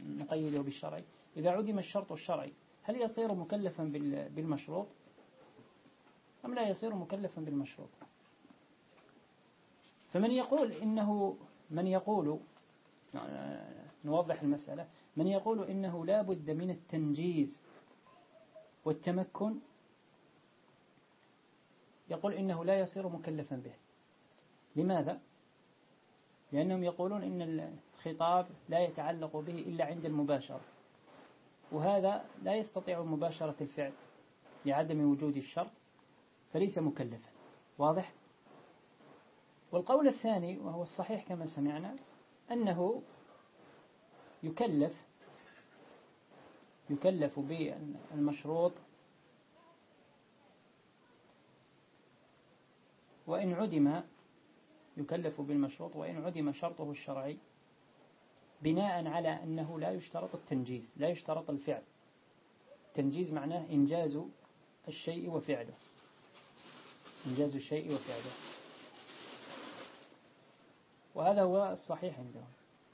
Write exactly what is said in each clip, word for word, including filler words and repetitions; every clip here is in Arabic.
نقيده بالشرعي؟ إذا عدم الشرط الشرعي هل يصير مكلفا بالمشروط أم لا يصير مكلفا بالمشروط؟ فمن يقول إنه من يقول نوضح المسألة من يقول إنه لا بد من التنجيز والتمكن يقول إنه لا يصير مكلفا به. لماذا؟ لأنهم يقولون إن الخطاب لا يتعلق به إلا عند المباشرة، وهذا لا يستطيع مباشرة الفعل لعدم وجود الشرط، فليس مكلفا. واضح؟ والقول الثاني وهو الصحيح كما سمعنا أنه يكلف يكلف بالمشروط وإن عدم يكلف بالمشروط وإن عدم شرطه الشرعي، بناء على أنه لا يشترط التنجيز، لا يشترط الفعل. التنجيز معناه إنجاز الشيء وفعله، إنجاز الشيء وفعله، وهذا هو الصحيح عندهم،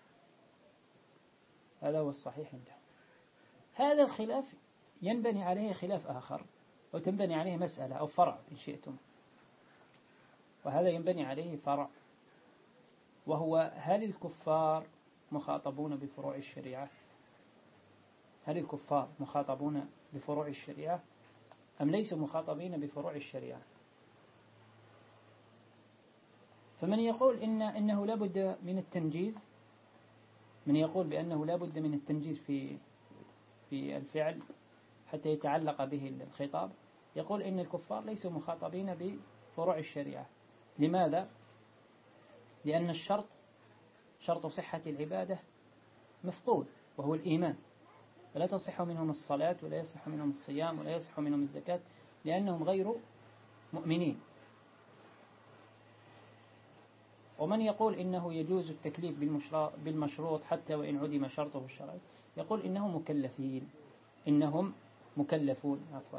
هذا هو الصحيح عندهم. هذا الخلاف ينبني عليه خلاف آخر، أو تنبني عليه مسألة أو فرع إن شئتم، وهذا ينبني عليه فرع، وهو هل الكفار مخاطبون بفروع الشريعة؟ هل الكفار مخاطبون بفروع الشريعة أم ليسوا مخاطبين بفروع الشريعة؟ فمن يقول إن إنه لا بد من التنجيز، من يقول بأنه لا بد من التنجيز في في الفعل حتى يتعلق به الخطاب، يقول إن الكفار ليسوا مخاطبين بفروع الشريعة. لماذا؟ لأن الشرط شرط صحة العبادة مفقود، وهو الإيمان، فلا تصح منهم الصلاة ولا يصح منهم الصيام ولا يصح منهم الزكاة لأنهم غير مؤمنين. ومن يقول إنه يجوز التكليف بالمشروط حتى وإن عدم شرطه الشرعي، يقول إنهم مكلفين، إنهم مكلفون عفوا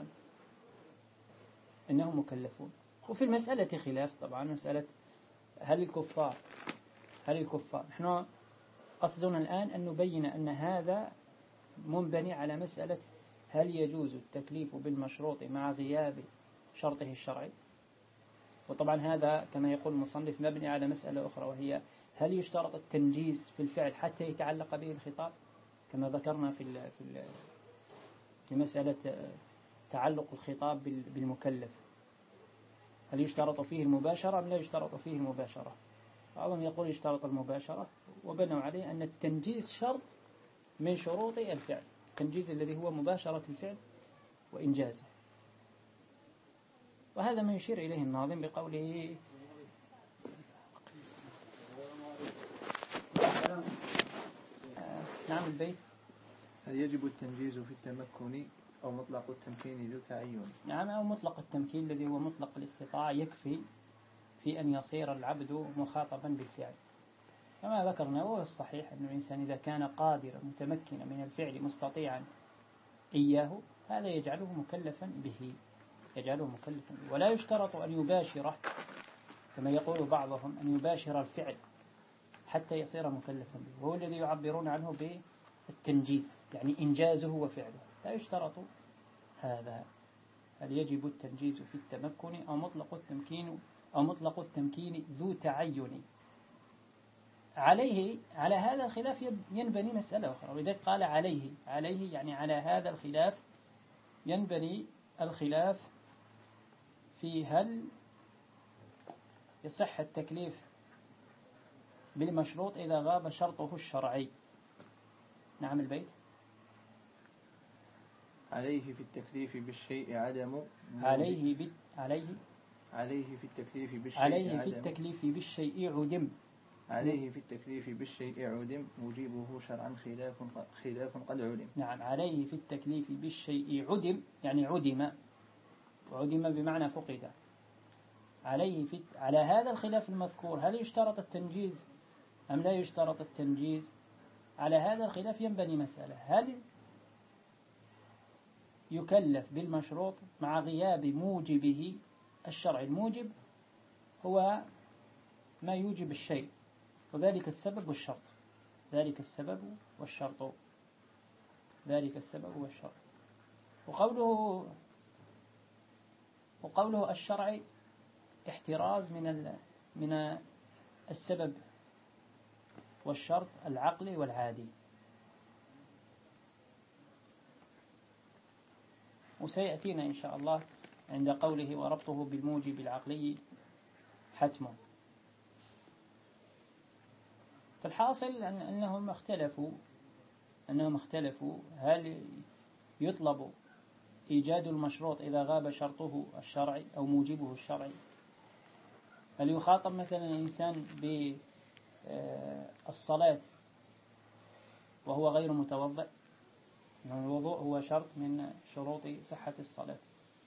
إنهم مكلفون. وفي المسألة خلاف طبعا، مسألة هل الكفار هل الكفار نحن قصدنا الآن أن نبين أن هذا منبني على مسألة هل يجوز التكليف بالمشروط مع غياب شرطه الشرعي. وطبعا هذا كما يقول المصنف مبني على مسألة أخرى، وهي هل يشترط التنجيز في الفعل حتى يتعلق به الخطاب، كما ذكرنا في في في مسألة تعلق الخطاب بالمكلف، هل يشترط فيه المباشرة أم لا يشترط فيه المباشرة؟ بعضهم يقول يشترط المباشرة، وبنوا عليه أن التنجيز شرط من شروط الفعل، التنجيز الذي هو مباشرة الفعل وإنجازه. وهذا ما يشير إليه الناظم بقوله نعم البيت هل يجب التنجيز في التمكن أو مطلق التمكين ذو تعين؟ نعم، أو مطلق التمكين الذي هو مطلق الاستطاعة يكفي في أن يصير العبد مخاطبا بالفعل، كما ذكرنا. وهو الصحيح أن الإنسان إذا كان قادرا متمكنا من الفعل مستطيعا إياه، هذا يجعله مكلفا به، يجعله مكلفا به. ولا يشترط أن يباشره كما يقول بعضهم، أن يباشر الفعل حتى يصير مكلفا به، وهو الذي يعبرون عنه بالتنجيز، يعني إنجازه وفعله، لا يشترط هذا. هل يجب التنجيز في التمكن أو مطلق التمكين أو مطلق التمكين ذو تعين؟ عليه على هذا الخلاف ينبني مسألة أخرى، ولذلك قال عليه عليه يعني على هذا الخلاف ينبني الخلاف في هل يصح التكليف بالمشروط إذا غاب شرطه الشرعي. نعم البيت عليه في التكليف بالشيء عدم عليه بت عليه عليه في التكليف بالشيء عليه عدم في التكليف بالشيء عدم عليه في التكليف بالشيء عدم موجبه شرعا خلاف خلاف قد علم. نعم، عليه في التكليف بالشيء عدم يعني عدم، وعدم بمعنى فقد. عليه في على هذا الخلاف المذكور هل يشترط التنجيز أم لا يشترط التنجيز؟ على هذا الخلاف ينبني مسألة، هل يكلف بالمشروط مع غياب موجبه الشرعي؟ الموجب هو ما يوجب الشيء، وذلك السبب والشرط، ذلك السبب والشرط. ذلك السبب والشرط. وقوله وقوله الشرعي احتراز من من السبب والشرط العقلي والعادي. وسيأتينا إن شاء الله عند قوله وربطه بالموجب العقلي حتم. فالحاصل أنهم اختلفوا أنهم اختلفوا هل يطلب إيجاد المشروط إذا غاب شرطه الشرعي أو موجبه الشرعي؟ هل يخاطب مثلا الإنسان بالصلاة وهو غير متوضئ؟ الوضوء هو شرط من شروط صحة الصلاة.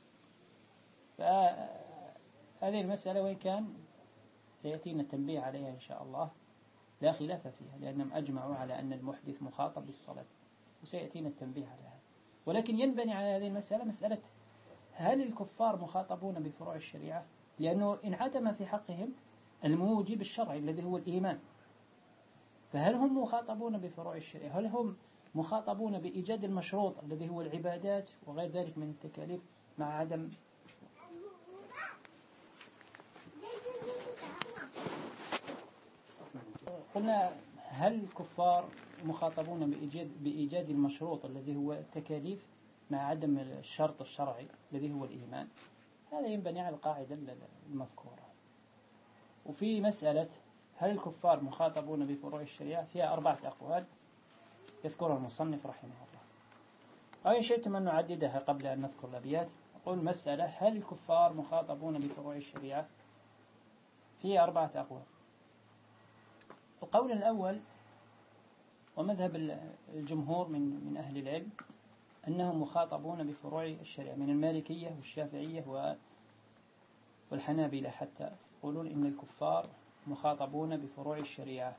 فهذه المسألة وإن كان سيأتينا التنبيه عليها إن شاء الله لا خلاف فيها، لأنهم أجمعوا على أن المحدث مخاطب بالصلاة، وسيأتينا التنبيه على هذا. ولكن ينبني على هذه المسألة مسألة هل الكفار مخاطبون بفروع الشريعة؟ لأنه انعدم في حقهم الموجب الشرعي الذي هو الإيمان، فهل هم مخاطبون بفروع الشريعة؟ هل هم مخاطبون بإيجاد المشروط الذي هو العبادات وغير ذلك من التكاليف مع عدم قلنا هل الكفار مخاطبون بإيجاد, بإيجاد المشروط الذي هو التكاليف مع عدم الشرط الشرعي الذي هو الإيمان؟ هذا ينبني على القاعدة المذكورة. وفي مسألة هل الكفار مخاطبون بفروع الشريعة فيها أربعة أقوال يذكرها المصنف رحمه الله. أو إن شئتم أن نعددها قبل أن نذكر الأبيات. أقول مسألة هل الكفار مخاطبون بفروع الشريعة فيها أربعة أقوال. القول الأول ومذهب الجمهور من من أهل العلم أنهم مخاطبون بفروع الشريعة من المالكية والشافعية والحنابلة حتى يقولون إن الكفار مخاطبون بفروع الشريعة.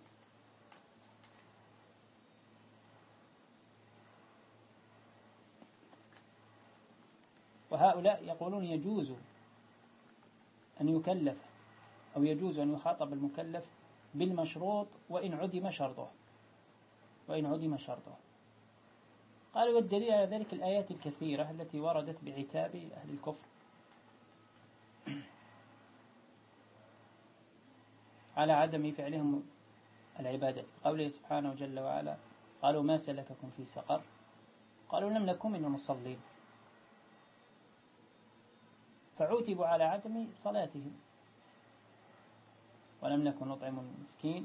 وهؤلاء يقولون يجوز أن يكلف أو يجوز أن يخاطب المكلف بالمشروط وإن عدم شرطه وإن عدم شرطه. قالوا والدليل على ذلك الآيات الكثيرة التي وردت بعتاب أهل الكفر على عدم فعلهم العبادة. قوله سبحانه جل وعلا قالوا ما سلككم في سقر قالوا لم نكن من المصلين، فعوتبوا على عدم صلاتهم. ولم نكن نطعم المسكين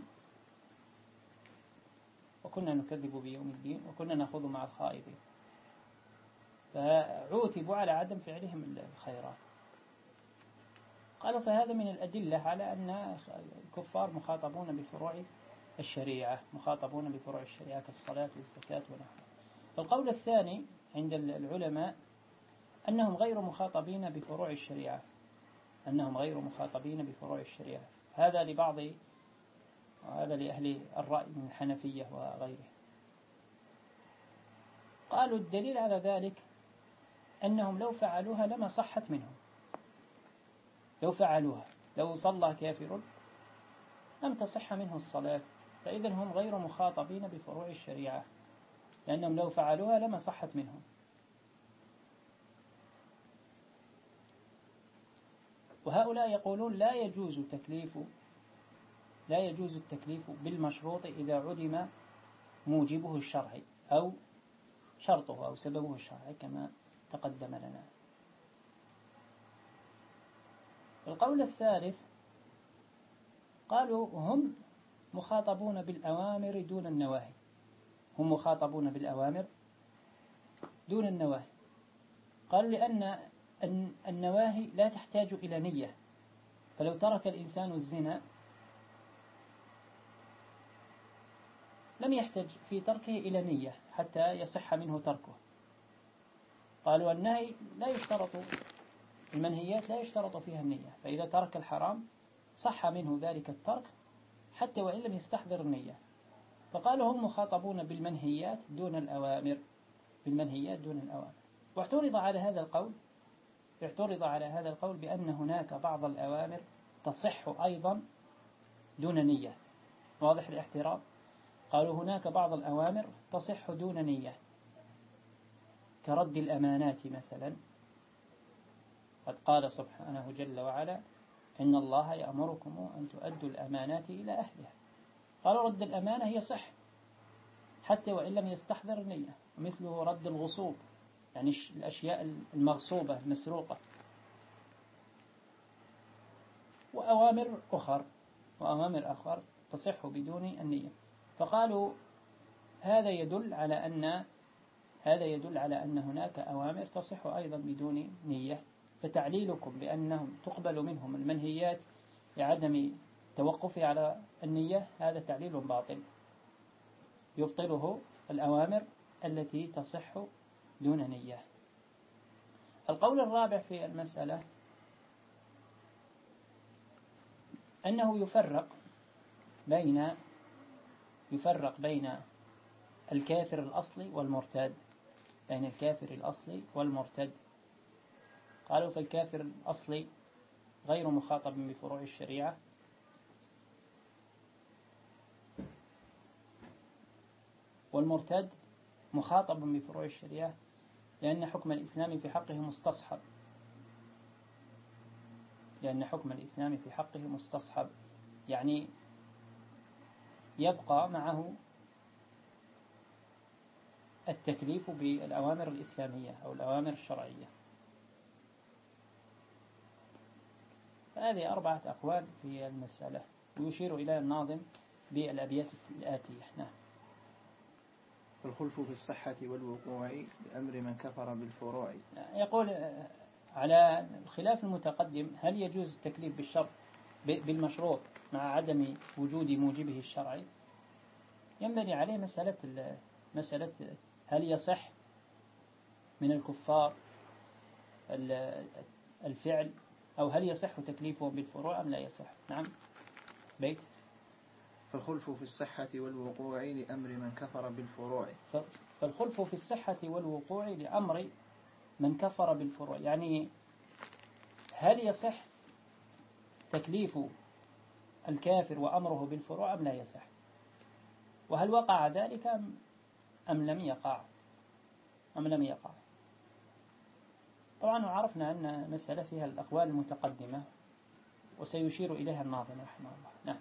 وكنا نكذب بيوم الدين وكنا نخوض مع الخائضين، فعوتبوا على عدم فعلهم الخيرات. قالوا فهذا من الأدلة على أن الكفار مخاطبون بفروع الشريعة مخاطبون بفروع الشريعة كالصلاة والزكاة ونحوها. القول الثاني عند العلماء أنهم غير مخاطبين بفروع الشريعة أنهم غير مخاطبين بفروع الشريعة. هذا لبعض وهذا لأهل الرأي من الحنفية وغيره. قالوا الدليل على ذلك أنهم لو فعلوها لما صحت منهم. لو فعلوها لو صلى كافر لم تصح منه الصلاة، فإذا هم غير مخاطبين بفروع الشريعة لأنهم لو فعلوها لما صحت منهم. وهؤلاء يقولون لا يجوز تكليف لا يجوز التكليف بالمشروط إذا عدم موجبه الشرعي أو شرطه أو سببه الشرعي كما تقدم لنا. القول الثالث قالوا هم مخاطبون بالأوامر دون النواهي هم مخاطبون بالأوامر دون النواهي. قالوا لأن النواهي لا تحتاج إلى نية، فلو ترك الإنسان الزنا لم يحتاج في تركه إلى نية حتى يصح منه تركه. قالوا النهي لا يشترط المنهيات لا يشترط فيها النية، فإذا ترك الحرام صح منه ذلك الترك حتى وإن لم يستحضر النية. فقالوا هم مخاطبون بالمنهيات دون الأوامر بالمنهيات دون الأوامر. واعترض على هذا القول اعترض على هذا القول بأن هناك بعض الأوامر تصح أيضا دون نية. واضح الاحتراز؟ قالوا هناك بعض الأوامر تصح دون نية، كرد الأمانات مثلا. قد قال سبحانه جل وعلا إن الله يأمركم أن تؤدوا الأمانات إلى أهلها. قالوا رد الأمانة هي صح حتى وإن لم يستحضر النية، مثله رد الغصوب، يعني الأشياء المغصوبة المسروقة، وأوامر أخر وأوامر أخر تصح بدون النية. فقالوا هذا يدل على أن هذا يدل على أن هناك أوامر تصح أيضا بدون نية. فتعليلكم بأنهم تقبل منهم المنهيات لعدم توقفه على النية هذا تعليل باطل يبطله الأوامر التي تصح دون نية. القول الرابع في المسألة أنه يفرق بين يفرق بين الكافر الأصلي والمرتد بين الكافر الأصلي والمرتد. قالوا فالكافر الأصلي غير مخاطب بفروع الشريعة، والمرتد مخاطب بفروع الشريعة لأن حكم الإسلام في حقه مستصحب لأن حكم الإسلام في حقه مستصحب يعني يبقى معه التكليف بالأوامر الإسلامية أو الأوامر الشرعية. هذه أربعة أقوال في المسألة، ويشير إلى الناظم بالأبيات الآتية. نعم. الخلف في الصحة والوقوع بأمر من كفر بالفروع. يقول على الخلاف المتقدم هل يجوز التكليف بالشرع بالمشروع مع عدم وجود موجبه الشرعي؟ ينبني عليه مسألة مسألة هل يصح من الكفار الفعل أو هل يصح تكليفه بالفروع أم لا يصح. نعم. بيت فالخلف في الصحة والوقوع لأمر من كفر بالفروع. فالخلف في الصحة والوقوع لأمر من كفر بالفروع، يعني هل يصح تكليف الكافر وأمره بالفروع أم لا يصح، وهل وقع ذلك أم لم يقع أم لم يقع. طبعا عرفنا أن مسألة فيها الأقوال المتقدمة وسيشير إليها الناظم رحمه الله. نعم.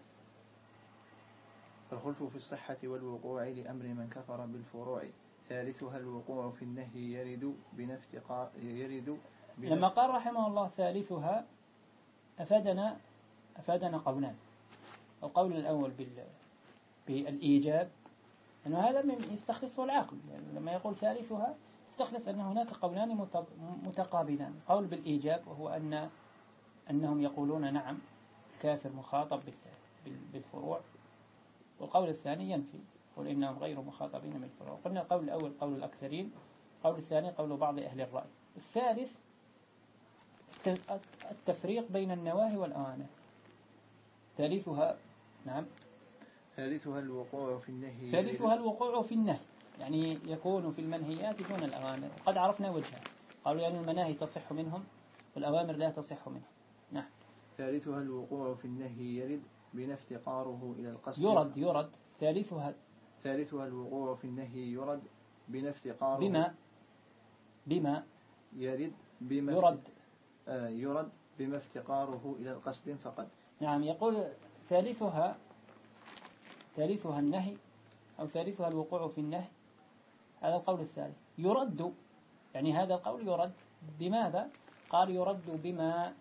فالخلف في الصحة والوقوع لأمر من كفر بالفروع ثالثها الوقوع في النهي يرد بنفتقار يرد بنفت لما قال رحمه الله ثالثها أفادنا أفادنا قولان. القول الأول بال بالإيجاب أنه هذا من يستخلصه العقل، يعني لما يقول ثالثها استخلص أن هناك قولان متقابلان. قول بالإيجاب وهو أن أنهم يقولون نعم الكافر مخاطب بالفروع، والقول الثاني ينفي يقول إنهم غير مخاطبين بالفروع. قلنا القول الأول قول الأكثرين، القول الثاني قول بعض أهل الرأي. الثالث التفريق بين النواهي والأوامر. ثالثها نعم ثالثها الوقوع في النهي ثالثها الوقوع في النهي يعني يكون في المنهيات دون الأوامر. وقد عرفنا وجهها، قالوا لأن يعني المناهي تصح منهم والأوامر لا تصح منهم. نعم. ثالثها الوقوع في النهي يرد بما افتقاره إلى القصد. يرد يرد ثالثها ثالثها الوقوع في النهي يرد بما افتقاره بما بما يرد بما يرد آه يرد بما افتقاره إلى القصد فقط. نعم. يقول ثالثها ثالثها النهي أو ثالثها الوقوع في النهي، هذا القول الثالث يرد، يعني هذا القول يرد بماذا؟ قال يرد بما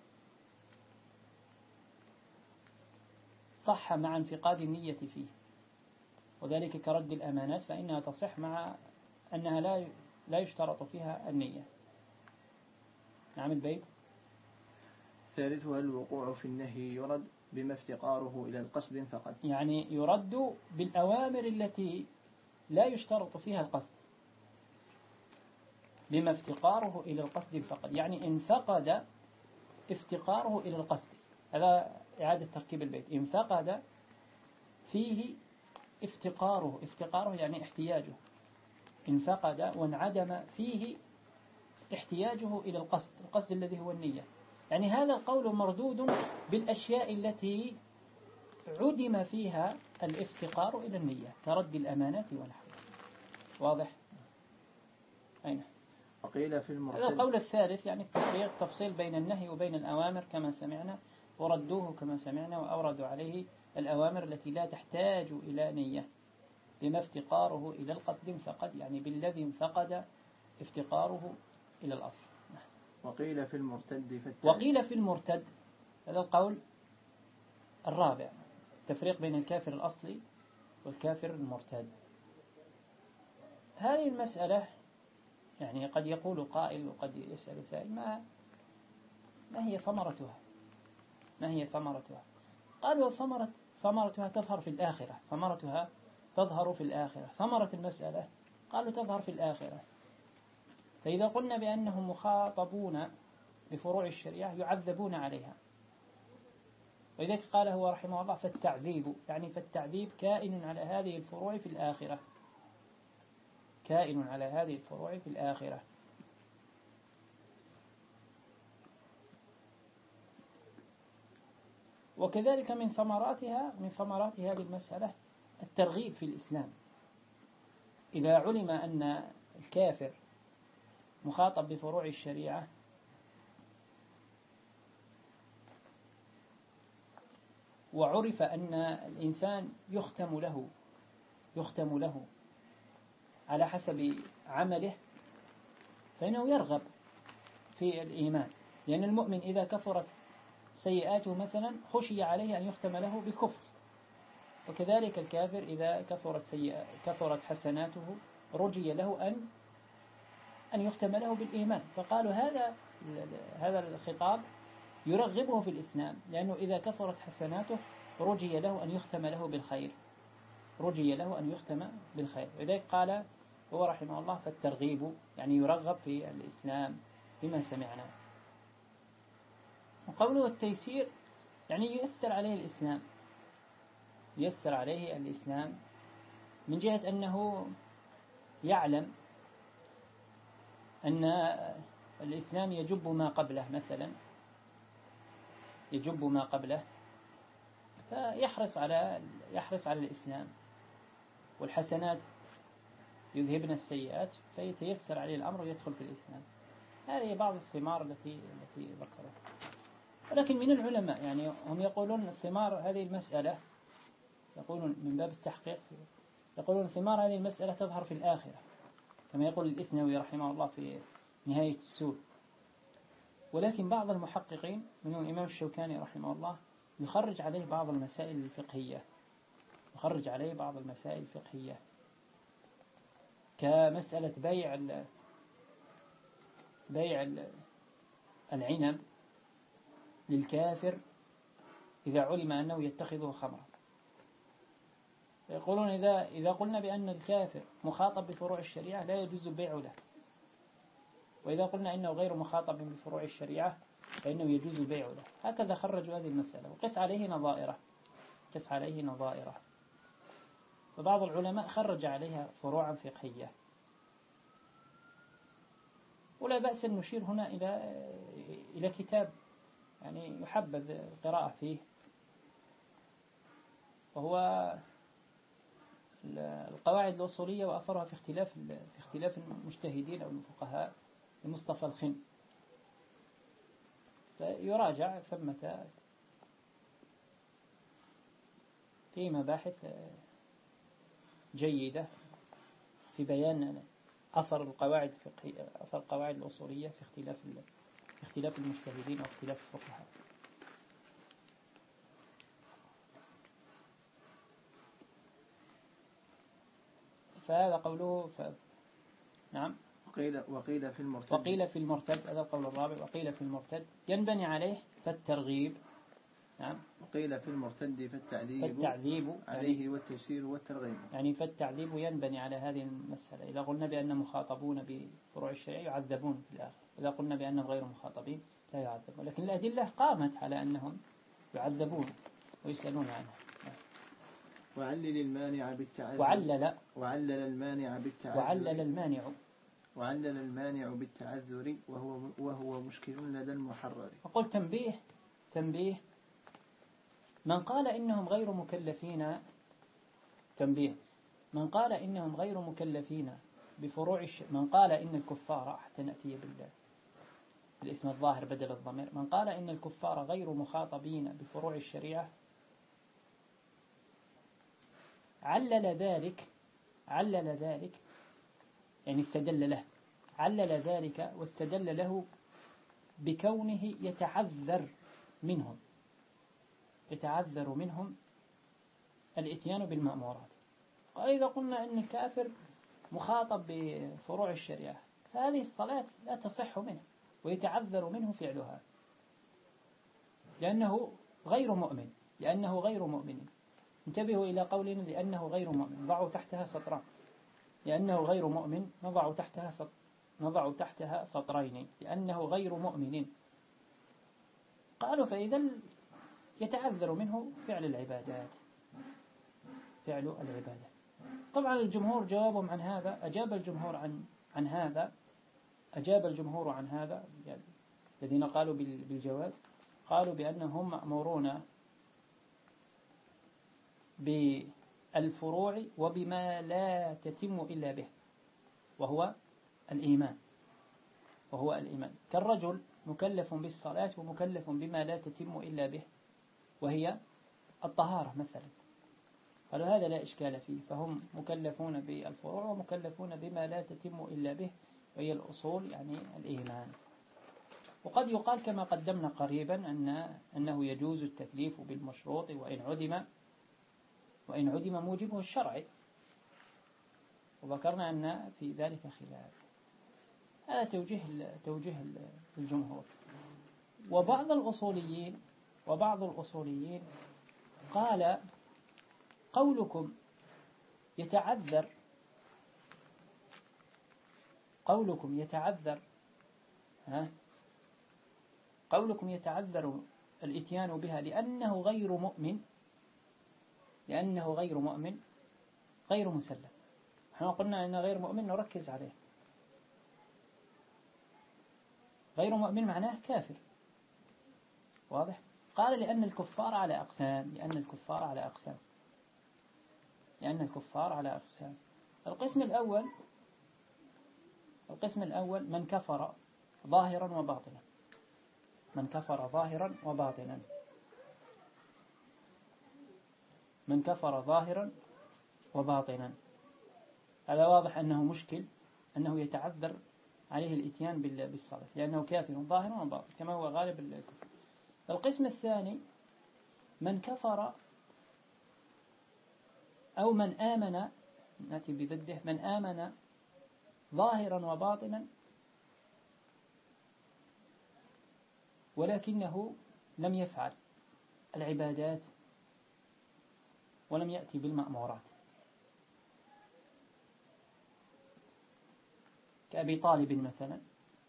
صح مع انفقاد النية فيه، وذلك كرد الأمانات فإنها تصح مع أنها لا لا يشترط فيها النية. نعم. البيت ثالثها الوقوع في النهي يرد بما افتقاره إلى القصد فقط، يعني يرد بالأوامر التي لا يشترط فيها القصد بما افتقاره إلى القصد فقط، يعني إن فقد افتقاره إلى القصد. هذا إعادة تركيب البيت. إن فقد فيه افتقاره افتقاره يعني احتياجه، إن فقد وانعدم فيه احتياجه إلى القصد القصد الذي هو النية، يعني هذا القول مردود بالأشياء التي عدم فيها الافتقار إلى النية كرد الأمانات ونحوها. واضح؟ أين وقيل في المرتد. هذا القول الثالث يعني التفريق تفصيل بين النهي وبين الأوامر كما سمعنا، وردوه كما سمعنا وأوردوا عليه الأوامر التي لا تحتاج إلى نية بما افتقاره إلى القصد فقد، يعني بالذي انفقد افتقاره إلى الأصل. وقيل في المرتد وقيل في المرتد، هذا القول الرابع، تفريق بين الكافر الأصلي والكافر المرتد. هذه المسألة يعني قد يقول قائل وقد يسأل سائل ما ما هي ثمرتها ما هي ثمرتها قالوا ثمرة ثمرتها تظهر في الآخرة ثمرتها تظهر في الآخرة ثمرة المسألة قالوا تظهر في الآخرة. فإذا قلنا بأنهم مخاطبون بفروع الشريعة يعذبون عليها، وإذا قال هو رحمه الله فالتعذيب، يعني فالتعذيب كائن على هذه الفروع في الآخرة، كائن على هذه الفروع في الآخرة. وكذلك من ثمراتها من ثمرات هذه المسألة الترغيب في الإسلام. إذا علم أن الكافر مخاطب بفروع الشريعة وعرف أن الإنسان يختم له يختم له على حسب عمله، فإنه يرغب في الإيمان، لأن المؤمن إذا كثرت سيئاته مثلا خشي عليه أن يختم له بالكفر، وكذلك الكافر إذا كثرت سيئة كثرت حسناته رجي له أن أن يختم له بالإيمان. فقالوا هذا هذا الخطاب يرغبه في الإسلام، لأنه إذا كثرت حسناته رجي له أن يختم له بالخير رجي له أن يختم بالخير. لذلك قال هو رحمه الله فالترغيب يعني يرغب في الإسلام بما سمعنا. وقوله التيسير يعني ييسر عليه الإسلام ييسر عليه الإسلام من جهة أنه يعلم أن الإسلام يجب ما قبله، مثلا يجب ما قبله، فيحرص على يحرص على الإسلام، والحسنات يذهبن السيئات فيتيسر عليه الأمر ويدخل في الإسلام. هذه بعض الثمار التي التي ذكرها. ولكن من العلماء يعني هم يقولون ثمار هذه المسألة، يقولون من باب التحقيق، يقولون ثمار هذه المسألة تظهر في الآخرة، كما يقول الإسنوي رحمه الله في نهاية السور. ولكن بعض المحققين منهم الإمام الشوكاني رحمه الله يخرج عليه بعض المسائل الفقهية يخرج عليه بعض المسائل الفقهية كمسألة بيع بيع العنب للكافر إذا علم أنه يتخذه خمرا. يقولون إذا إذا قلنا بأن الكافر مخاطب بفروع الشريعة لا يجوز البيع له، وإذا قلنا إنه غير مخاطب بفروع الشريعة فإنه يجوز البيع له. هكذا خرجوا هذه المسألة، وقس عليه نظائره قس عليه نظائره وبعض العلماء خرج عليها فروعا فقهية. ولا بأس أن نشير هنا إلى إلى كتاب يعني يحبذ القراءة فيه، وهو القواعد الأصولية وأثرها في اختلاف في اختلاف المجتهدين أو الفقهاء لمصطفى الخن، فيراجع ثمة في مباحث جيدة في بيان أثر القواعد الفقهية أثر القواعد الأصولية في اختلاف في اختلاف المجتهدين واختلاف الفقهاء. فهذا قوله ف... نعم. وقيل وقيل في المرتد وقيل في المرتد هذا القول الرابع. وقيل في المرتد ينبني عليه فالترغيب. نعم. وقيل في المرتد فالتعذيب فالتعذيب عليه يعني والتيسير والترغيب، يعني فالتعذيب ينبني على هذه المسألة. إذا قلنا بأن مخاطبون بفروع الشريعة يعذبون في الآخر، إذا قلنا بأنهم غير مخاطبين لا يعذبون، لكن الأدلة قامت على أنهم يعذبون ويسألون عنها. وعلل المانع بالتعذر وعلل وعلل المانع بالتعذر وعلل المانع وعلل المانع بالتعذر وهو وهو مشكل لدى المحرر. أقول تنبيه تنبيه من قال إنهم غير مكلفين تنبيه من قال إنهم غير مكلفين بفروع الش... من قال إن الكفار، حتى نأتي بالله بالاسم الظاهر بدل الضمير، من قال إن الكفار غير مخاطبين بفروع الشريعة علل ذلك علل ذلك يعني استدل له، علل ذلك واستدل له بكونه يتعذر منهم يتعذر منهم الاتيان بالمأمورات. وإذا قلنا أن الكافر مخاطب بفروع الشريعة فهذه الصلاة لا تصح منه ويتعذر منه فعلها لأنه غير مؤمن لأنه غير مؤمن انتبهوا إلى قولنا لأنه غير مؤمن، ضعوا تحتها سطران. لأنه غير مؤمن نضع تحتها سطر نضع تحتها سطرين، لأنه غير مؤمن. قالوا فإذا يتعذر منه فعل العبادات فعل العبادة. طبعا الجمهور جوابهم عن هذا أجاب الجمهور عن عن هذا أجاب الجمهور عن هذا يعني الذين قالوا بالجواز، قالوا بأنهم مأمورون بالفروع وبما لا تتم إلا به وهو الإيمان وهو الإيمان كالرجل مكلف بالصلاة ومكلف بما لا تتم إلا به وهي الطهارة مثلا، قالوا هذا لا إشكال فيه، فهم مكلفون بالفروع ومكلفون بما لا تتم إلا به وهي الأصول يعني الإيمان. وقد يقال كما قدمنا قريبا أن أنه يجوز التكليف بالمشروط وإن عدم وإن عدم موجبه الشرعي، وذكرنا أن في ذلك خلاف. هذا توجيه توجيه الجمهور. وبعض الأصوليين وبعض الأصوليين قال قولكم يتعذر قولكم يتعذر ها قولكم يتعذر الاتيان بها لأنه غير مؤمن لأنه غير مؤمن غير مسلم. احنا قلنا أن غير مؤمن نركز عليه، غير مؤمن معناه كافر، واضح؟ قال لأن الكفار على أقسام لأن الكفار على أقسام لأن الكفار على أقسام القسم الأول القسم الأول من كفر ظاهرا وباطنا من كفر ظاهرا وباطنا من كفر ظاهرا وباطنا هذا واضح أنه مشكل، أنه يتعذر عليه الاتيان بالصلاة لأنه كافر ظاهرا وباطنا كما هو غالب الكفر. القسم الثاني من كفر أو من آمن، نأتي بضده، من آمن ظاهرا وباطنا ولكنه لم يفعل العبادات ولم يأتي بالمأمورات، كأبي طالب مثلا،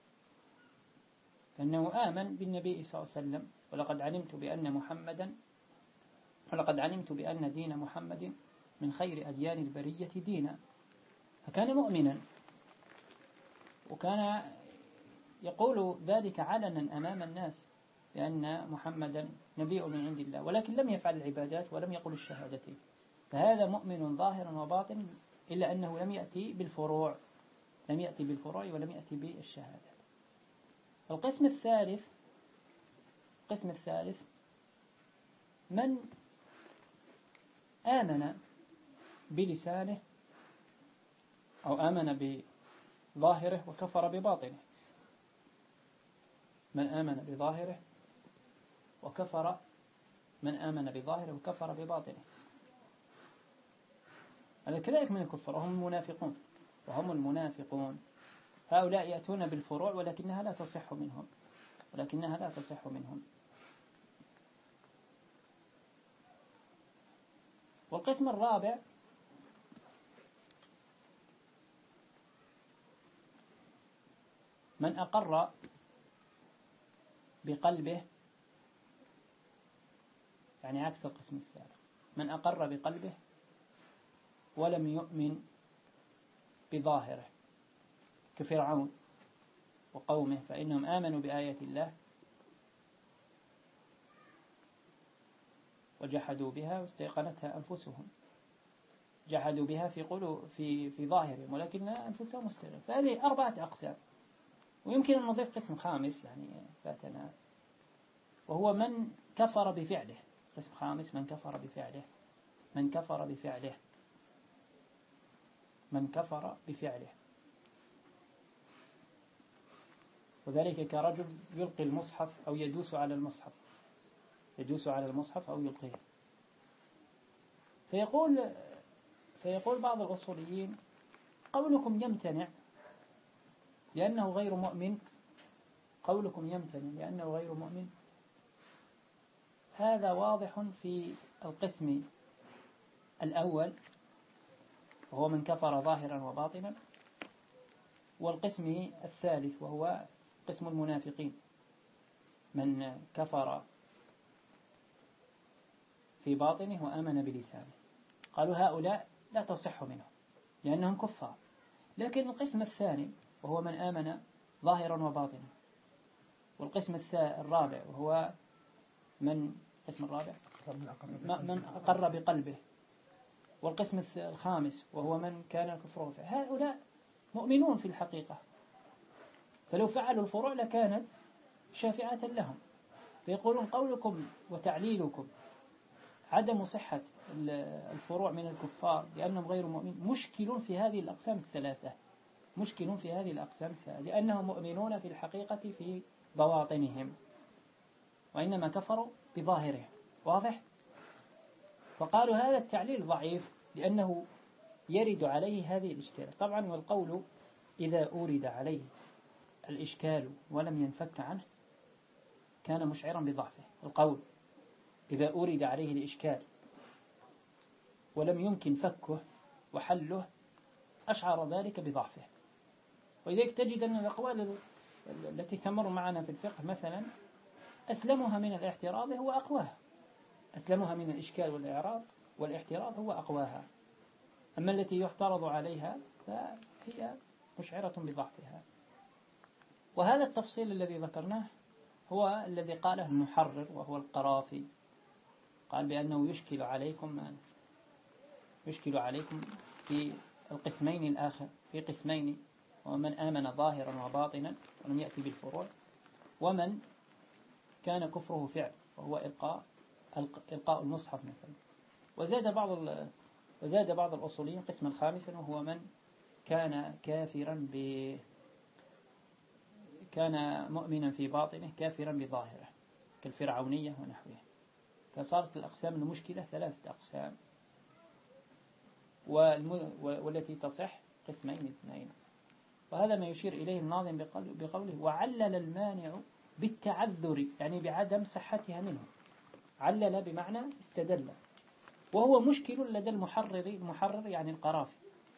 فإنه آمن بالنبي صلى الله عليه وسلم ولقد علمت بأن محمدا ولقد علمت بأن دين محمد من خير أديان البرية دينا، فكان مؤمنا وكان يقول ذلك علنا أمام الناس لأن محمدا نبي من عند الله، ولكن لم يفعل العبادات ولم يقل الشهادتين، فهذا مؤمن ظاهرا وباطن إلا أنه لم يأتي بالفروع لم يأتي بالفروع ولم يأتي بالشهادات. القسم الثالث القسم الثالث من آمن بلسانه أو آمن بظاهره وكفر بباطنه من آمن بظاهره وكفر من آمن بظاهره وكفر بباطنه هذا كذلك من الكفر وهم المنافقون وهم المنافقون هؤلاء يأتون بالفروع ولكنها لا تصح منهم ولكنها لا تصح منهم. والقسم الرابع من أقر بقلبه، يعني عكس القسم السابق، من أقر بقلبه ولم يؤمن بظاهره كفرعون وقومه، فإنهم آمنوا بآيات الله وجحدوا بها واستيقنتها أنفسهم جحدوا بها في قلوب في في ظاهرهم ولكن أنفسهم مستقيمون. فهذه أربعة أقسام. ويمكن أن نضيف قسم خامس يعني فاتنا، وهو من كفر بفعله. قسم خامس من كفر بفعله من كفر بفعله من كفر بفعله وذلك كرجل يلقي المصحف أو يدوس على المصحف يدوس على المصحف أو يلقيه. فيقول فيقول بعض الأصوليين قولكم يمتنع لأنه غير مؤمن قولكم يمتنع لأنه غير مؤمن هذا واضح في القسم الأول وهو من كفر ظاهرا وباطنا، والقسم الثالث وهو قسم المنافقين من كفر في باطنه وآمن بلسانه. قالوا هؤلاء لا تصح منهم لأنهم كفار. لكن القسم الثاني وهو من آمن ظاهرا وباطنا، والقسم الرابع وهو من القسم الرابع من أقر بقلبه، والقسم الخامس وهو من كان كفره فيه، هؤلاء مؤمنون في الحقيقة، فلو فعلوا الفروع لكانت شافعة لهم. فيقولون قولكم وتعليلكم عدم صحة الفروع من الكفار لأنهم غير مؤمنين مشكل في هذه الأقسام الثلاثة مشكل في هذه الأقسام الثلاثة لأنهم مؤمنون في الحقيقة في بواطنهم وإنما كفروا بظاهرهم. واضح؟ فقالوا هذا التعليل ضعيف لأنه يرد عليه هذه الإشكال. طبعا والقول إذا أورد عليه الإشكال ولم ينفك عنه كان مشعرا بضعفه. القول إذا أورد عليه الإشكال ولم يمكن فكه وحله أشعر ذلك بضعفه. ولذلك تجد أن الأقوال التي تمر معنا في الفقه مثلا أسلمها من الاعتراض هو أقواها أسلمها من الإشكال والإعراض والاعتراض هو أقواها، أما التي يعترض عليها فهي مشعرة بضعفها. وهذا التفصيل الذي ذكرناه هو الذي قاله المحرر وهو القرافي، قال بأنه يشكل عليكم يشكل عليكم في القسمين الآخر في قسمين، ومن آمن ظاهرا وباطنا ولم يأتي بالفروع، ومن كان كفره فعل وهو إلقاء إلقاء المصحف مثلا. وزاد بعض وزاد بعض الأصوليين قسما خامسا وهو من كان كافرا ب كان مؤمنا في باطنه كافرا بظاهره كالفرعونية ونحوها. فصارت الأقسام المشكلة ثلاثة أقسام، والتي تصح قسمين اثنين. وهذا ما يشير إليه الناظم بقوله وعلل المانع بالتعذر يعني بعدم صحتها منه. علل بمعنى استدل، وهو مشكل لدى المحرر المحرر يعني القرافي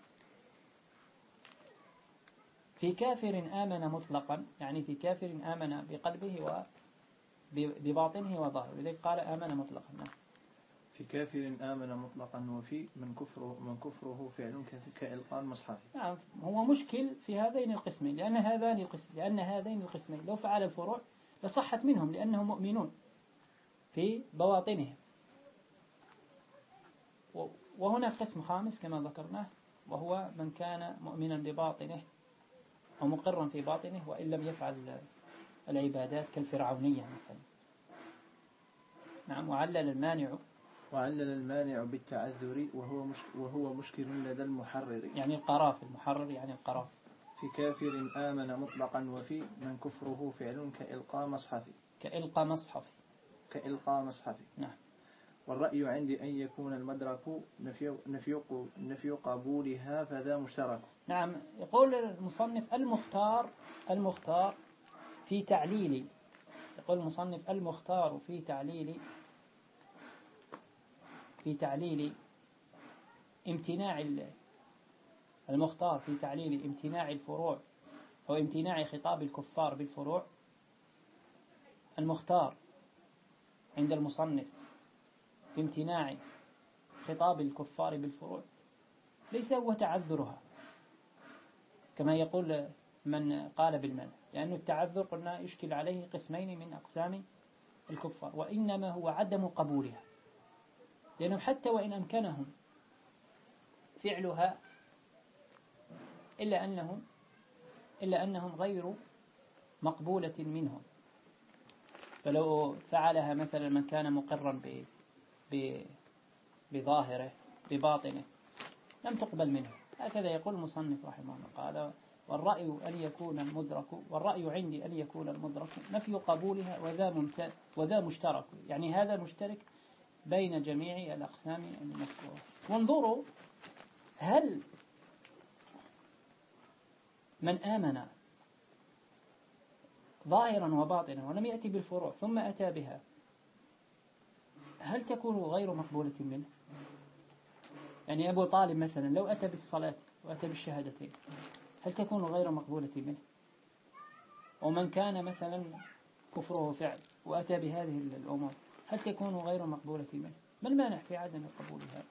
في كافر آمن مطلقا يعني في كافر آمن بقلبه وبباطنه وظاهره. لذلك قال آمن مطلقا. في كافر آمن مطلقا وفي من كفره من كفره فعل كإلقاء المصحف. نعم هو مشكل في هذين القسمين لأن هذين القسم لأن هذين القسمين لو فعل الفروع لصحت منهم لأنهم مؤمنون في بواطنهم. وهنا قسم خامس كما ذكرناه وهو من كان مؤمنا بباطنه ومقرا في باطنه وإن لم يفعل العبادات كالفرعونية مثلا. نعم. وعلل المانع وعلل المانع بالتعذر وهو مش وهو مشكل لدى المحرر يعني القراف المحرر يعني القراف في كافر آمن مطلقا وفي من كفره فعل كإلقاء مصحف كإلقاء مصحف كإلقاء مصحف. نعم. والرأي عندي أن يكون المدرك نفي نفي نفي قبولها فذا مشترك. نعم. يقول المصنف المختار المختار في تعليل يقول المصنف المختار في تعليل في تعليل امتناع المختار في تعليل امتناع الفروع أو امتناع خطاب الكفار بالفروع. المختار عند المصنف في امتناع خطاب الكفار بالفروع ليس هو تعذرها كما يقول من قال بالمنع، لأن التعذر قلنا يشكل عليه قسمين من أقسام الكفار، وإنما هو عدم قبولها، لأنهم حتى وإن أمكنهم فعلها إلا أنهم إلا أنهم غير مقبولة منهم. فلو فعلها مثلا من كان مقرا بظاهره بباطنه لم تقبل منه. هكذا يقول المصنف رحمه الله. قال والرأي أن يكون المدرك والرأي عندي أن يكون المدرك نفي قبولها وذا ممت... وذا مشترك، يعني هذا مشترك بين جميع الأقسام المذكورة. وانظروا هل من آمن ظاهرا وباطنا ولم يأتي بالفروع ثم أتى بها هل تكون غير مقبولة منه؟ يعني أبو طالب مثلا لو أتى بالصلاة وأتى بالشهادتين هل تكون غير مقبولة منه؟ ومن كان مثلا كفره فعل وأتى بهذه الأمور هل تكون غير مقبولة منه؟ ما المانع في عدم قبولها؟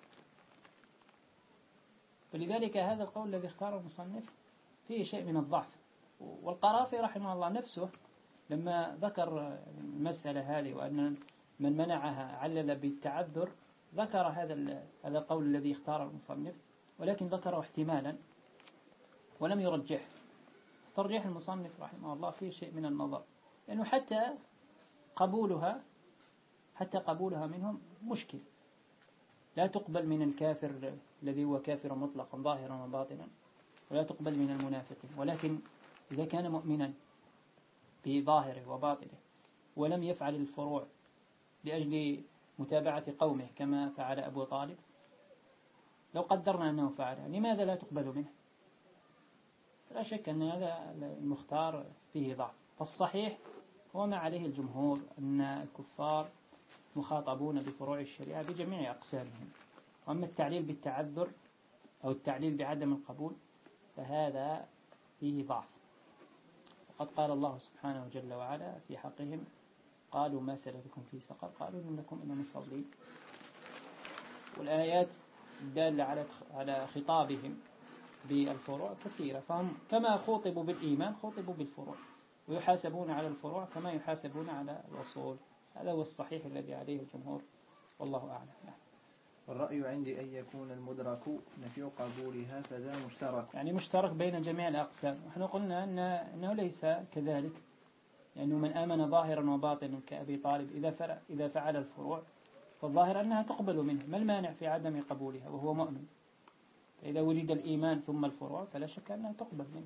فلذلك هذا القول الذي اختاره المصنف فيه شيء من الضعف. والقرافي رحمه الله نفسه لما ذكر المسألة هذه وأن من منعها علل بالتعذر ذكر هذا هذا القول الذي اختاره المصنف، ولكن ذكره احتمالا ولم يرجحه. ترجيح المصنف رحمه الله فيه شيء من النظر، لأنه حتى قبولها حتى قبولها منهم مشكل. لا تقبل من الكافر الذي هو كافر مطلقا ظاهرا وباطنا، ولا تقبل من المنافقين، ولكن إذا كان مؤمنا بظاهره وباطنه ولم يفعل الفروع لأجل متابعة قومه كما فعل أبو طالب، لو قدرنا أنه فعلها لماذا لا تقبل منه؟ لا شك أن هذا المختار فيه ضعف. فالصحيح هو ما عليه الجمهور أن الكفار مخاطبون بفروع الشريعة بجميع أقسامهم. وأما التعليل بالتعذر أو التعليل بعدم القبول فهذا فيه ضعف. وقد قال الله سبحانه جل وعلا في حقهم قالوا ما سلككم في سقر قالوا إنكم من المصلين. والآيات الدالة على على خطابهم بالفروع كثيرة، فهم كما خوطبوا بالإيمان خوطبوا بالفروع، ويحاسبون على الفروع كما يحاسبون على الأصول. هذا هو الصحيح الذي عليه الجمهور والله أعلم. والرأي عندي أن يكون المدرك نفي قبولها فذا مشترك، يعني مشترك بين جميع الأقسام. ونحن قلنا أن أنه ليس كذلك، لأنه من آمن ظاهرا وباطنا كأبي طالب إذا إذا فعل الفروع فالظاهر أنها تقبل منه. ما المانع في عدم قبولها وهو مؤمن؟ فإذا وجد الإيمان ثم الفروع فلا شك أنها تقبل منه.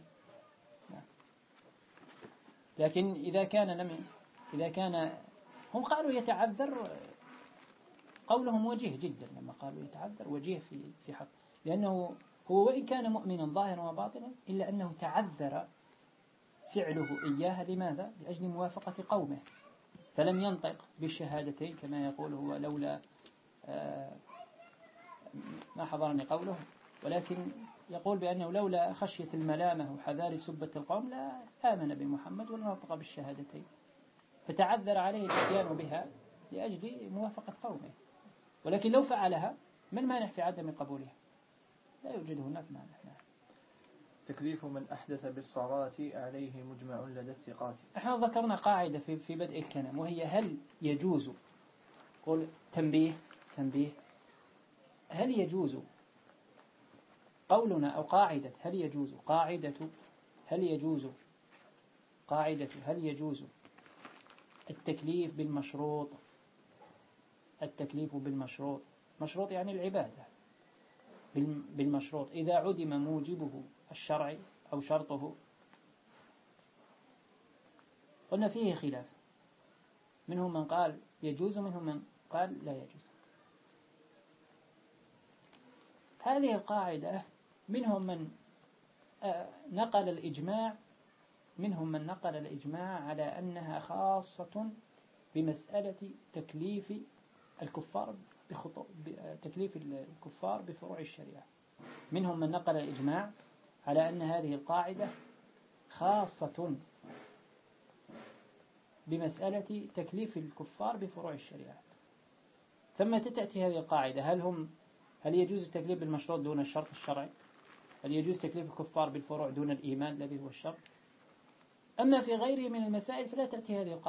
لكن إذا كان لم إذا كان هم قالوا يتعذر، قولهم وجيه جدا لما قالوا يتعذر، وجيه في في حق، لأنه هو وإن كان مؤمنا ظاهرا وباطنا إلا أنه تعذر فعله إياها. لماذا؟ لأجل موافقة قومه، فلم ينطق بالشهادتين كما يقول هو لولا آه ما حضرني قوله، ولكن يقول بأنه لولا خشية الملامة وحذار سبة القوم لا آمن بمحمد ولا نطق بالشهادتين، فتعذر عليه الاتيان بها لأجل موافقة قومه. ولكن لو فعلها ما المانع في عدم قبولها؟ لا يوجد هناك مانع. تكليف من أحدث بالصلاة عليه مجمع لدى الثقات. احنا ذكرنا قاعدة في في بدء الكلام، وهي هل يجوز قول تنبيه تنبيه هل يجوز قولنا أو قاعدة هل يجوز قاعدة هل يجوز قاعدة هل يجوز التكليف بالمشروط التكليف بالمشروط مشروط يعني العبادة بالمشروط إذا عدم موجبه الشرعي أو شرطه. قلنا فيه خلاف، منهم من قال يجوز ومنهم من قال لا يجوز. هذه القاعدة منهم من نقل الإجماع منهم من نقل الإجماع على أنها خاصة بمسألة تكليف الكفار بخطو تكليف الكفار بفروع الشريعة. منهم من نقل الإجماع على أن هذه القاعدة خاصة بمسألة تكليف الكفار بفروع الشريعة. ثم تأتي هذه القاعدة، هل هم هل يجوز التكليف بالمشروط دون الشرط الشرعي؟ هل يجوز تكليف الكفار بالفروع دون الإيمان الذي هو الشرط؟ أما في غيره من المسائل فلا تأتي هذه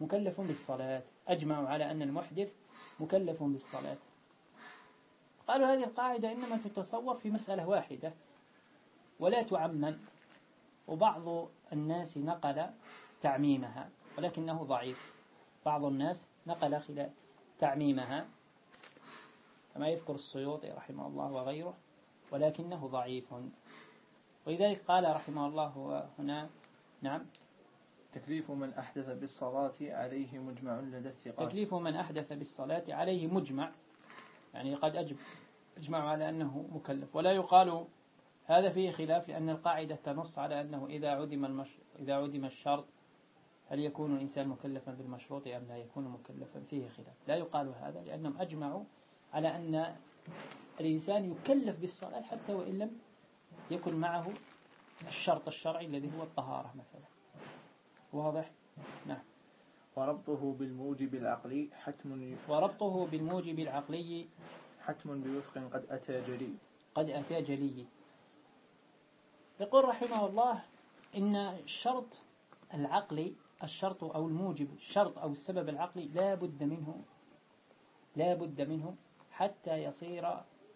مكلف بالصلاة، أجمعوا على أن المحدث مكلف بالصلاة. قالوا هذه القاعدة إنما تتصور في مسألة واحدة ولا تعمم، وبعض الناس نقل تعميمها ولكنه ضعيف. بعض الناس نقل خلال تعميمها كما يذكر السيوطي رحمه الله وغيره، ولكنه ضعيف. ولذلك قال رحمه الله هنا نعم تكليف من أحدث بالصلاة عليه مجمع لدى الثقات. تكليف من أحدث بالصلاة عليه مجمع، يعني قد أجمع على أنه مكلف. ولا يقال هذا فيه خلاف، لأن القاعدة تنص على أنه إذا عدم المش... إذا عدم الشرط هل يكون الإنسان مكلفا بالمشروط أم لا يكون مكلفا، فيه خلاف. لا يقال هذا لأنهم أجمعوا على أن الإنسان يكلف بالصلاة حتى وإن لم يكن معه الشرط الشرعي الذي هو الطهارة مثلا. واضح؟ نعم. وربطه بالموجب العقلي حتم وربطه بالموجب العقلي حتم بوفق قد أتى جلي قد أتى جلي. يقول رحمه الله إن الشرط العقلي، الشرط أو الموجب، الشرط أو السبب العقلي لا بد منه لا بد منه حتى يصير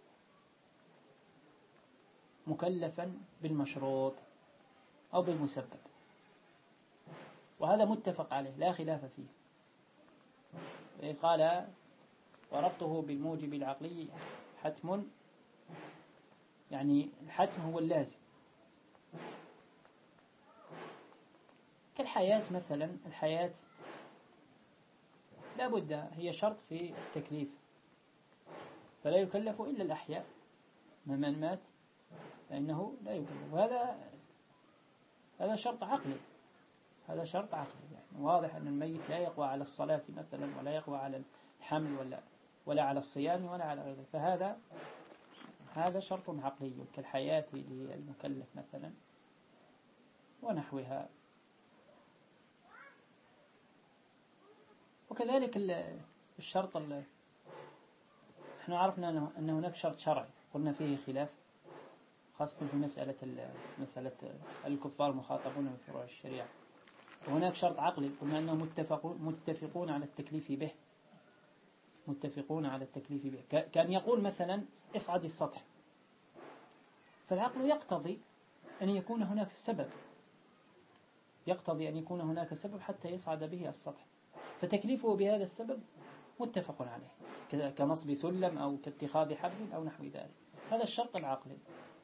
مكلفا بالمشروط أو بالمسبب، وهذا متفق عليه لا خلاف فيه. قال وربطه بالموجب العقلي حتم، يعني الحتم هو اللازم، كالحياة مثلا. الحياة لا بد هي شرط في التكليف، فلا يكلف إلا الأحياء، من مات فإنه لا يكلف. وهذا هذا شرط عقلي، هذا شرط عقلي يعني واضح أن الميت لا يقوى على الصلاة مثلا، ولا يقوى على الحمل، ولا ولا على الصيام، ولا على غيره. فهذا هذا شرط عقلي كالحياة للمكلف مثلا ونحوها. وكذلك الشرط، احنا عرفنا أن هناك شرط شرعي قلنا فيه خلاف، خاصة في مسألة مسألة الكفار مخاطبون بفروع الشريعة. وهناك شرط عقلي قلنا أنهم متفقون متفقون على التكليف به متفقون على التكليف به كان يقول مثلا اصعد السطح، فالعقل يقتضي أن يكون هناك السبب، يقتضي أن يكون هناك سبب حتى يصعد به السطح، فتكليفه بهذا السبب متفق عليه، كنصب سلم أو كاتخاذ حبل أو نحو ذلك. هذا الشرط العقلي.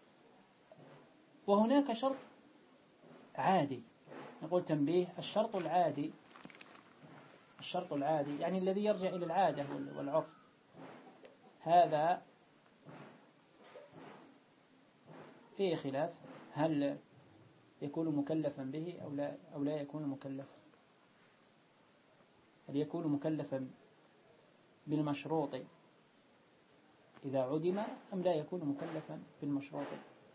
وهناك شرط عادي، نقول تنبيه، الشرط العادي الشرط العادي يعني الذي يرجع إلى العادة والعرف، هذا فيه خلاف هل يكون مكلفا به أو لا أو لا يكون مكلفا. هل يكون مكلفا بالمشروط إذا عدم أم لا يكون مكلفا بالمشروط.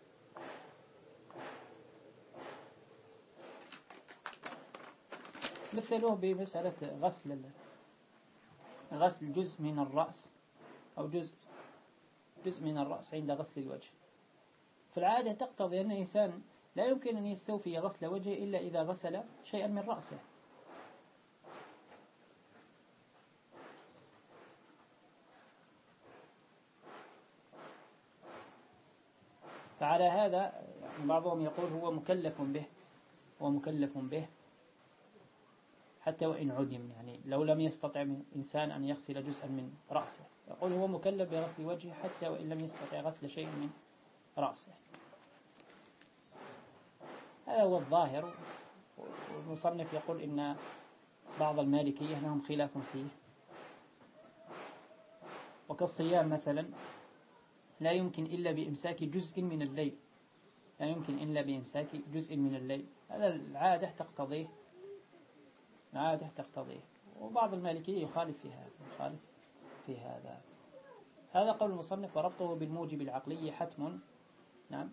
مثلوه بمسألة غسل غسل جزء من الرأس أو جزء جزء من الرأس عند غسل الوجه. فالعادة تقتضي أن الإنسان لا يمكن أن يستوفي غسل وجهه إلا إذا غسل شيئا من رأسه. فعلى هذا بعضهم يقول هو مكلف به هو مكلف به حتى وإن عدم، يعني لو لم يستطع من إنسان أن يغسل جزءا من رأسه يقول هو مكلف بغسل وجهه حتى وإن لم يستطع غسل شيء من رأسه. هذا هو الظاهر. والمصنف يقول إن بعض المالكية لهم خلاف فيه، وكالصيام مثلا لا يمكن إلا بإمساك جزء من الليل لا يمكن إلا بإمساك جزء من الليل. هذا العادة تقتضيه العادة تقتضيه وبعض المالكية يخالف في هذا يخالف في هذا هذا قول المصنف وربطه بالموجب العقلي حتم. نعم.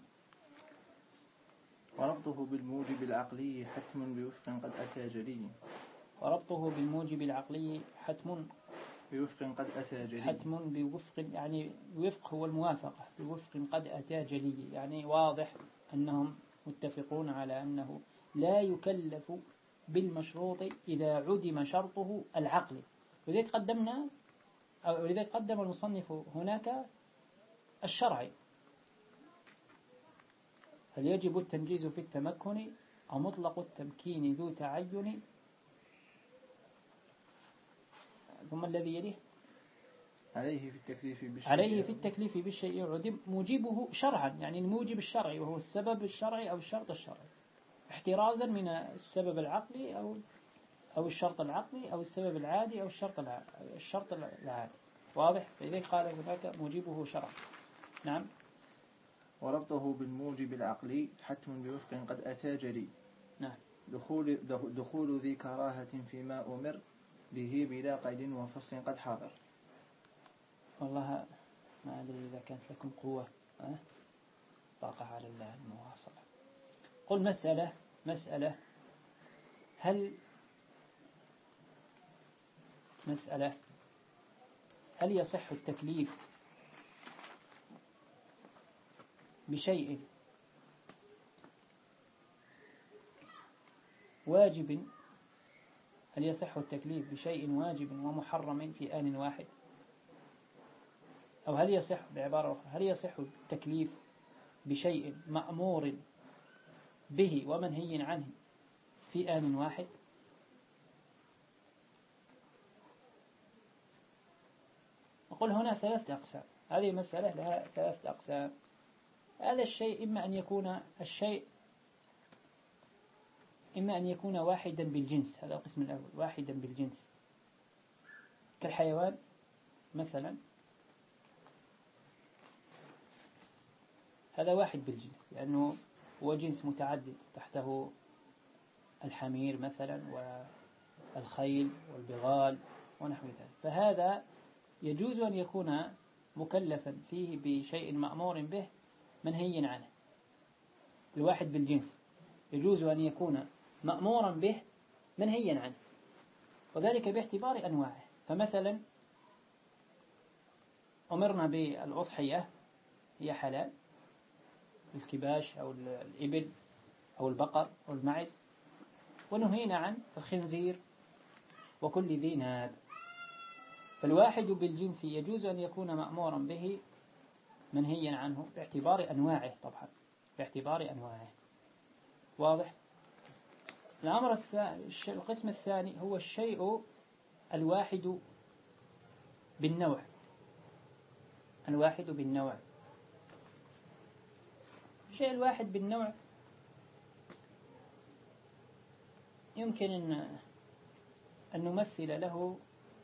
وربطه بالموجب العقلي حتم بوفق قد أتى جلي. وربطه بالموجب العقلي حتم بوفق قد أتى جلي. حتم بوفق، يعني وفق هو الموافقة، بوفق قد أتى جلي، يعني واضح أنهم متفقون على أنه لا يكلف بالمشروط إذا عدم شرطه العقلي. ولذلك قدمنا أو ولذلك قدم المصنف هناك الشرعي، هل يجب التنجيز في التمكن أو مطلق التمكين ذو تعين، ثم الذي يليه عليه في التكليف بالشيء عليه في التكليف بالشيء عدم موجبه شرعا، يعني الموجب الشرعي وهو السبب الشرعي أو الشرط الشرعي، احترازا من السبب العقلي أو أو الشرط العقلي أو السبب العادي أو الشرط الشرط العادي. واضح؟ فلذلك قال هناك موجبه شرعا. نعم. وربطه بالموجب العقلي حتم بوفق قد أتى جري. نعم. دخول دخول ذي كراهة فيما أمر به بلا قيد وفصل قد حاضر. والله ما أدري إذا كانت لكم قوة أه؟ طاقة على المواصلة. قل مسألة مسألة هل مسألة هل يصح التكليف بشيء واجب هل يصح التكليف بشيء واجب ومحرم في آن واحد، أو هل يصح بعبارة أخرى هل يصح التكليف بشيء مأمور به ومنهي عنه في آن واحد؟ أقول هنا ثلاثة أقسام، هذه مسألة لها ثلاثة أقسام. هذا الشيء إما أن يكون الشيء إما أن يكون واحدا بالجنس، هذا القسم الأول، واحدا بالجنس كالحيوان مثلا، هذا واحد بالجنس لأنه هو جنس متعدد، تحته الحمير مثلا والخيل والبغال ونحو ذلك، فهذا يجوز أن يكون مكلفا فيه بشيء مأمور به منهي عنه. الواحد بالجنس يجوز أن يكون مأمورا به منهيا عنه، وذلك باعتبار أنواعه. فمثلا أمرنا بالأضحية هي حلال، الكباش أو الإبل أو البقر أو المعز، ونهينا عن الخنزير وكل ذي ناب. فالواحد بالجنس يجوز أن يكون مأمورا به منهيا عنه باعتبار أنواعه، طبعا باعتبار أنواعه. واضح؟ الأمر الثاني القسم الثاني هو الشيء الواحد بالنوع، الواحد بالنوع. الشيء الواحد بالنوع يمكن أن أن نمثل له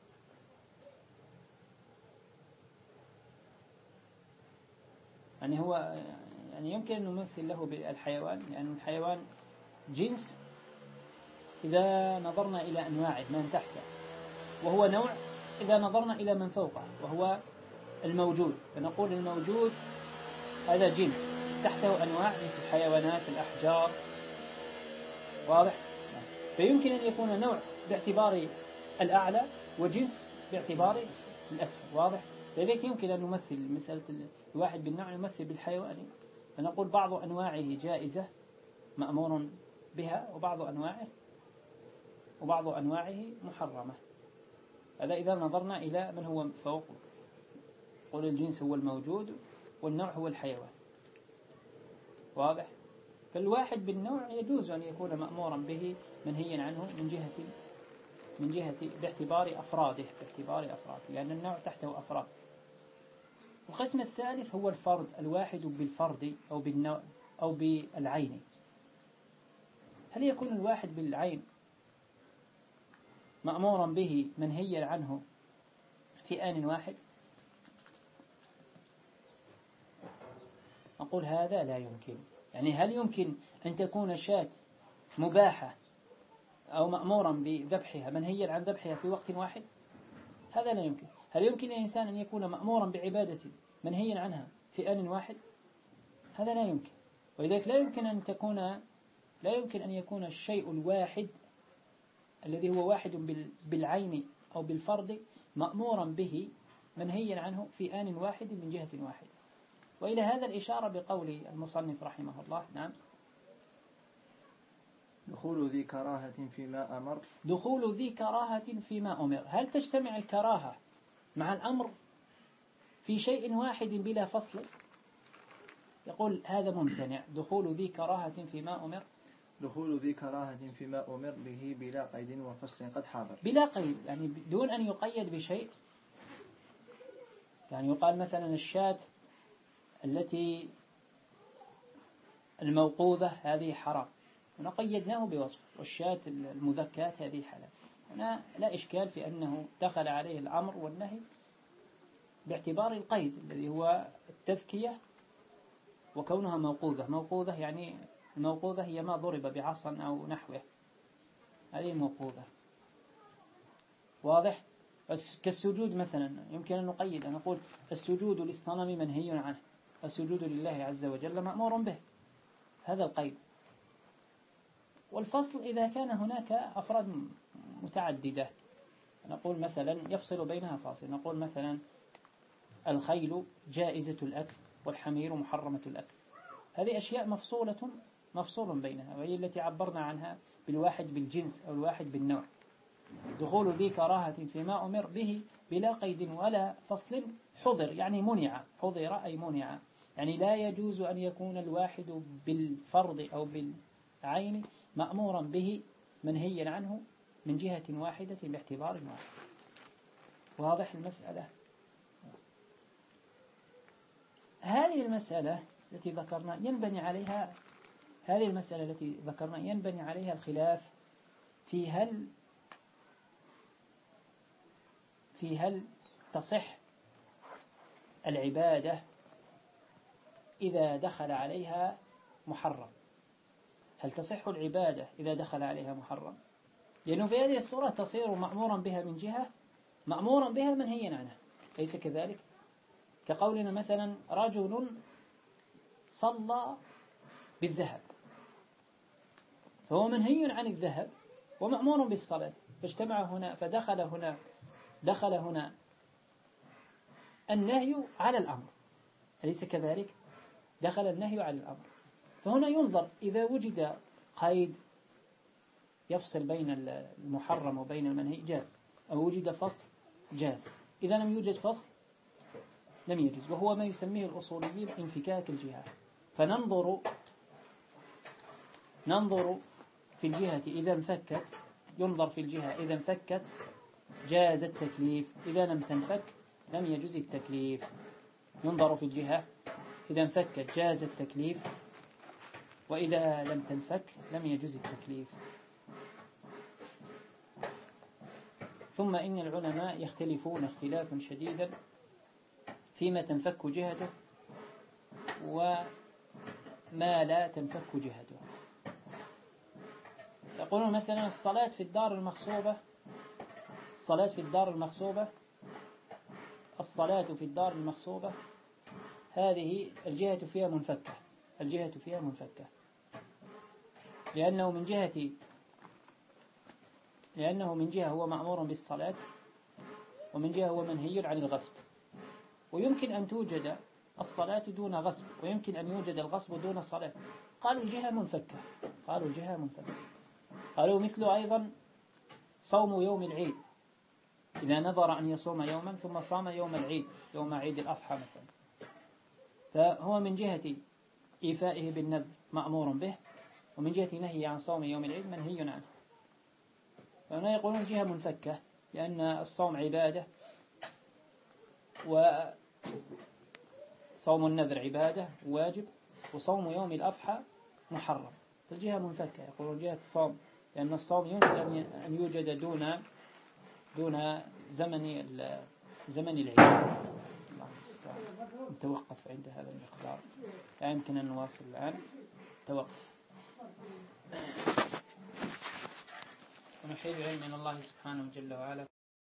يعني هو يعني يمكن أن نمثل له بالحيوان، لأن يعني الحيوان جنس إذا نظرنا إلى أنواعه من تحته، وهو نوع إذا نظرنا إلى من فوقه وهو الموجود، فنقول الموجود هذا جنس تحته أنواع مثل الحيوانات الأحجار. واضح؟ فيمكن أن يكون نوع باعتبار الأعلى وجنس باعتبار الأسفل. واضح؟ لذلك يمكن أن نمثل مسألة الواحد بالنوع نمثل بالحيوان، فنقول بعض أنواعه جائزة مأمور بها، وبعض أنواعه وبعض أنواعه محرمة. هذا إذا نظرنا إلى من هو فوق، قول الجنس هو الموجود والنوع هو الحيوان. واضح؟ فالواحد بالنوع يجوز أن يكون مأمورا به منهيا عنه من جهة من جهة باعتبار أفراده باعتبار أفراده لأن النوع تحته أفراد. القسم الثالث هو الفرد، الواحد بالفرد أو بالنوع أو بالعين. هل يكون الواحد بالعين مأمورا به منهيا عنه في آن واحد؟ أقول هذا لا يمكن. يعني هل يمكن أن تكون شاة مباحة أو مأمورا بذبحها منهيا عن ذبحها في وقت واحد؟ هذا لا يمكن. هل يمكن للإنسان أن يكون مأمورا بعبادة منهيا عنها في آن واحد؟ هذا لا يمكن. ولذلك لا يمكن أن تكون لا يمكن أن يكون الشيء الواحد الذي هو واحد بالعين أو بالفرد مأمورا به منهيا عنه في آن واحد من جهة واحدة. وإلى هذا الإشارة بقول المصنف رحمه الله. نعم دخول ذي كراهة فيما أمر دخول ذي كراهة فيما أمر. هل تجتمع الكراهة مع الأمر في شيء واحد بلا فصل؟ يقول هذا ممتنع. دخول ذي كراهة فيما أمر دخول ذي كراهة فيما أمر به بلا قيد وفصل قد حاضر. بلا قيد يعني بدون أن يقيد بشيء. يعني يقال مثلا الشاة التي الموقوذة هذه حرام، هنا قيدناه بوصف، والشاة المذكاة هذه حلال. هنا لا إشكال في أنه دخل عليه الأمر والنهي باعتبار القيد الذي هو التذكية وكونها موقوذة. موقوذة يعني الموقوذة هي ما ضرب بعصا أو نحوه، هذه موقوذة. واضح؟ كالسجود مثلا يمكن أن نقيد، أن نقول السجود للصنم منهي عنه، السجود لله عز وجل مأمور به، هذا القيد. والفصل إذا كان هناك أفراد متعددة، نقول مثلا يفصل بينها فاصل، نقول مثلا الخيل جائزة الأكل والحمير محرمة الأكل، هذه أشياء مفصولة مفصول بينها، وهي التي عبرنا عنها بالواحد بالجنس أو الواحد بالنوع. دخول ذي كراهة فيما أمر به بلا قيد ولا فصل حضر، يعني منع، حضر أي منع، يعني لا يجوز أن يكون الواحد بالفرض أو بالعين مأمورا به منهيا عنه من جهة واحدة باعتبار واحد. واضح المسألة؟ هذه المسألة التي ذكرنا ينبني عليها هذه المسألة التي ذكرنا ينبني عليها الخلاف في هل في هل تصح العبادة إذا دخل عليها محرم. هل تصح العبادة إذا دخل عليها محرم؟ لأنه في هذه الصورة تصير مأمورا بها من جهة، مأمورا بها منهيا عنها، ليس كذلك؟ كقولنا مثلا رجل صلى بالذهب، فهو منهي عن الذهب ومأمور بالصلاة، فاجتمع هنا فدخل هنا دخل هنا النهي على الأمر، أليس كذلك؟ دخل النهي على الأمر، فهنا ينظر إذا وجد قيد يفصل بين المحرم وبين المنهي جاز، أو وجد فصل جاز. إذا لم يوجد فصل لم يجوز، وهو ما يسميه الأصوليين انفكاك الجهات. فننظر ننظر في الجهة إذا انفكت، ينظر في الجهة إذا انفكت جاز التكليف، إذا لم تنفك لم يجوز التكليف. ينظر في الجهة إذا انفكت جاز التكليف، وإذا لم تنفك لم يجوز التكليف. ثم إن العلماء يختلفون اختلافا شديدا فيما تنفك جهته وما لا تنفك جهته. يقولون مثلا الصلاة في الدار المغصوبة الصلاة في الدار المغصوبة الصلاة في الدار المغصوبة هذه الجهة فيها منفكة الجهة فيها منفكة لأنه من جهة لأنه من جهة هو مأمور بالصلاة، ومن جهة هو منهي عن الغصب. ويمكن أن توجد الصلاة دون غصب، ويمكن أن يوجد الغصب دون صلاة. قالوا الجهة منفكة قالوا الجهة منفكة قالوا مثل أيضا صوم يوم العيد، إذا نظر أن يصوم يوما ثم صام يوم العيد، يوم عيد الأضحى مثلا، فهو من جهة إيفائه بالنذر مأمور به، ومن جهة نهي عن صوم يوم العيد منهي عنه. فهنا يقولون جهة منفكة لأن الصوم عبادة وصوم النذر عبادة واجب، وصوم يوم الأضحى محرم، فالجهة منفكة. يقولون جهة الصوم لأن الصوم يمكن أن يوجد دون دون زمن زمن العيد. الله المستعان. نتوقف عند هذا المقدار، لا يمكن أن نواصل الآن، توقف. ونحيد العلم من الله سبحانه جل وعلا.